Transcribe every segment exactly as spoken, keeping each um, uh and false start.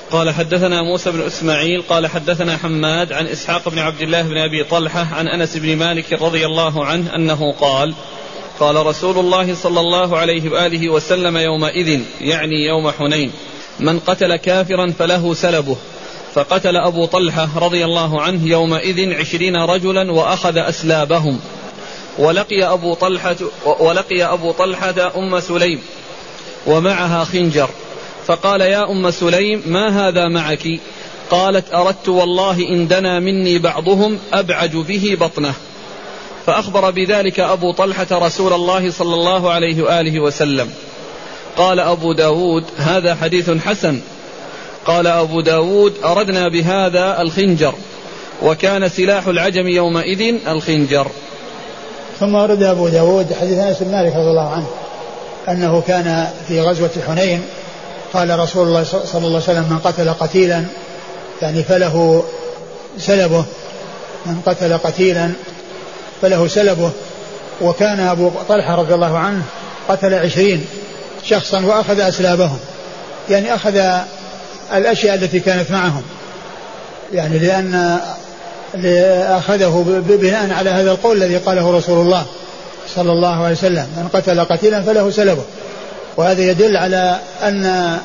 قال حدثنا موسى بن إسماعيل قال حدثنا حماد عن إسحاق بن عبد الله بن أبي طلحة عن أنس بن مالك رضي الله عنه أنه قال قال رسول الله صلى الله عليه وآله وسلم يومئذ يعني يوم حنين من قتل كافرا فله سلبه، فقتل أبو طلحة رضي الله عنه يومئذ عشرين رجلا وأخذ أسلابهم، ولقي أبو طلحة, ولقي أبو طلحة أم سليم ومعها خنجر، فقال يا أم سليم ما هذا معك؟ قالت أردت والله إن دنا مني بعضهم أبعج به بطنه. فأخبر بذلك أبو طلحة رسول الله صلى الله عليه وآله وسلم. قال أبو داود هذا حديث حسن. قال أبو داود أردنا بهذا الخنجر، وكان سلاح العجم يومئذ الخنجر. ثم ورد أبو داود حديث أنس بن مالك رضي الله عنه أنه كان في غزوة حنين قال رسول الله صلى الله عليه وسلم من قتل قتيلا يعني فله سلبه، من قتل قتيلا فله سلبه. وكان أبو طلحة رضي الله عنه قتل عشرين شخصا وأخذ أسلابهم، يعني أخذ الأشياء التي كانت معهم، يعني لأن أخذه بناء على هذا القول الذي قاله رسول الله صلى الله عليه وسلم من قتل قتيلا فله سلبه. وهذا يدل على أن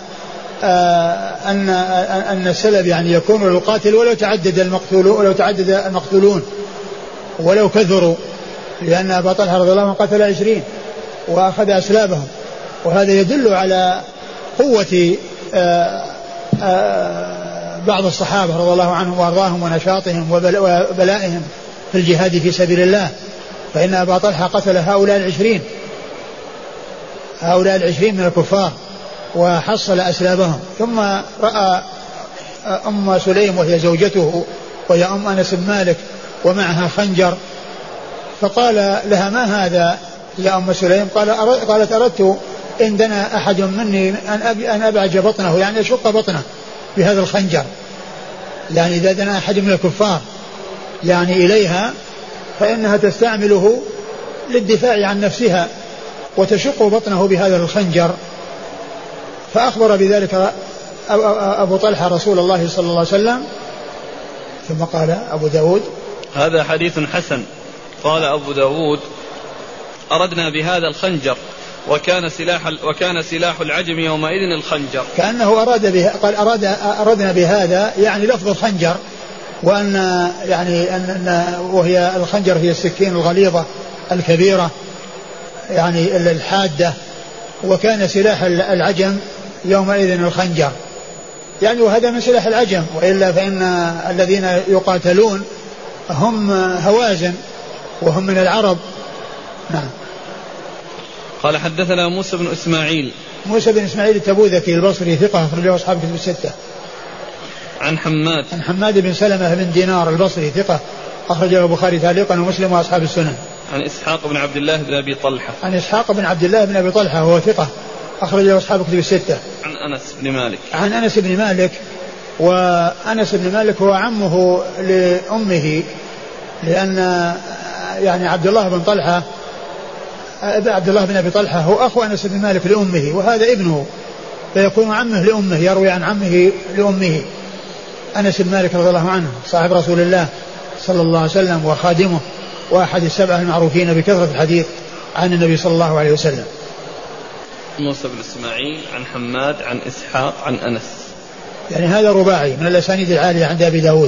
أن أن السلب يعني يكون للقاتل ولو تعدد المقتولون ولو تعدد المقتولون ولو كثروا، لأن أبا طلحة رضي الله عنه قتل عشرين وأخذ أسلابهم. وهذا يدل على قوة بعض الصحابة رضي الله عنهم وأرضاهم ونشاطهم وبلائهم في الجهاد في سبيل الله، فإن أبا طلحة قتل هؤلاء العشرين هؤلاء العشرين من الكفار وحصل أسلابهم. ثم رأى أم سليم وهي زوجته وهي أم أنس بن مالك ومعها خنجر، فقال لها ما هذا يا أم سليم؟ قال قالت أردت إن دنا أحد مني أن أبعج بطنه، يعني أشق بطنه بهذا الخنجر، يعني إذا دنا أحد من الكفار يعني إليها فإنها تستعمله للدفاع عن نفسها وتشق بطنه بهذا الخنجر. فأخبر بذلك أبو طلحة رسول الله صلى الله عليه وسلم. ثم قال أبو داود هذا حديث حسن. قال أبو داود أردنا بهذا الخنجر، وكان سلاح وكان سلاح العجم يومئذ الخنجر، كأنه أراد به قال أراد أردنا بهذا يعني لفظ الخنجر، وأن يعني أن وهي الخنجر هي السكين الغليظة الكبيرة يعني الحادة، وكان سلاح العجم يومئذ الخنجر، يعني وهذا من سلاح العجم، وإلا فإن الذين يقاتلون هم هوازن وهم من العرب. نعم. قال حدثنا موسى بن إسماعيل موسى بن إسماعيل التبوذكي البصري ثقة أخرجه أصحاب الكتب الستة. عن حماد عن حماد بن سلمة بن دينار البصري ثقة أخرجه البخاري تعليقا ومسلم وأصحاب السنن. عن إسحاق بن عبد الله بن أبي طلحة عن إسحاق بن عبد الله بن أبي طلحة وهو ثقة أخرجه أصحاب الكتب الستة. عن أنس بن مالك عن أنس بن مالك، وأنس بن مالك هو عمه لأمه، لأن يعني عبد الله بن طلحة عبد الله بن أبي طلحة هو أخو أنس بن مالك لأمه، وهذا ابنه فيكون عمه لأمه، يروي عن عمه لأمه. أنس بن مالك رضي الله عنه صاحب رسول الله صلى الله عليه وسلم وخادمه، وأحد السبعة المعروفين بكثرة الحديث عن النبي صلى الله عليه وسلم. موسى بن إسماعيل عن حماد عن إسحاق عن أنس، يعني هذا رباعي من الأسانيد العالية عند أبي داود.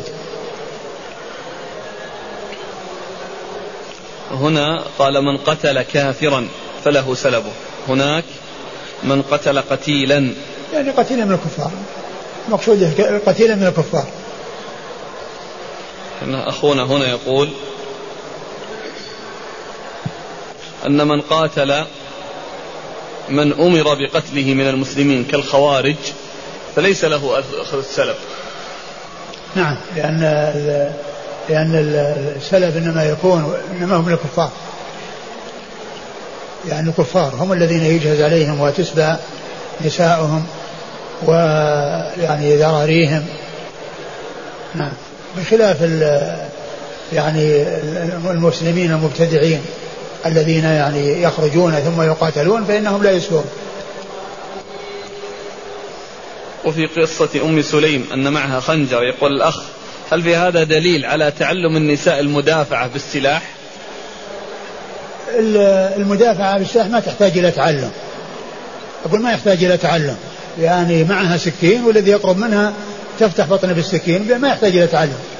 هنا قال من قتل كافرا فله سلبه، هناك من قتل قتيلا، يعني قتيلا من الكفار، مقصود قتيلا من الكفار. أخونا هنا يقول أن من قاتل من أمر بقتله من المسلمين كالخوارج فليس له أخذ السلب. نعم، لأن لأن السلب إنما يكون إنما هم الكفار، يعني الكفار هم الذين يجهز عليهم وتسبى نساؤهم ويعني ذراريهم. نعم، بخلاف يعني المسلمين المبتدعين الذين يعني يخرجون ثم يقاتلون فإنهم لا يسلمون. وفي قصة أم سليم أن معها خنجر، يقول الأخ هل في هذا دليل على تعلم النساء المدافعة بالسلاح؟ المدافعة بالسلاح ما تحتاج إلى تعلم، أقول ما يحتاج إلى تعلم، يعني معها سكين والذي يقرب منها تفتح بطنه بالسكين، ما يحتاج إلى تعلم.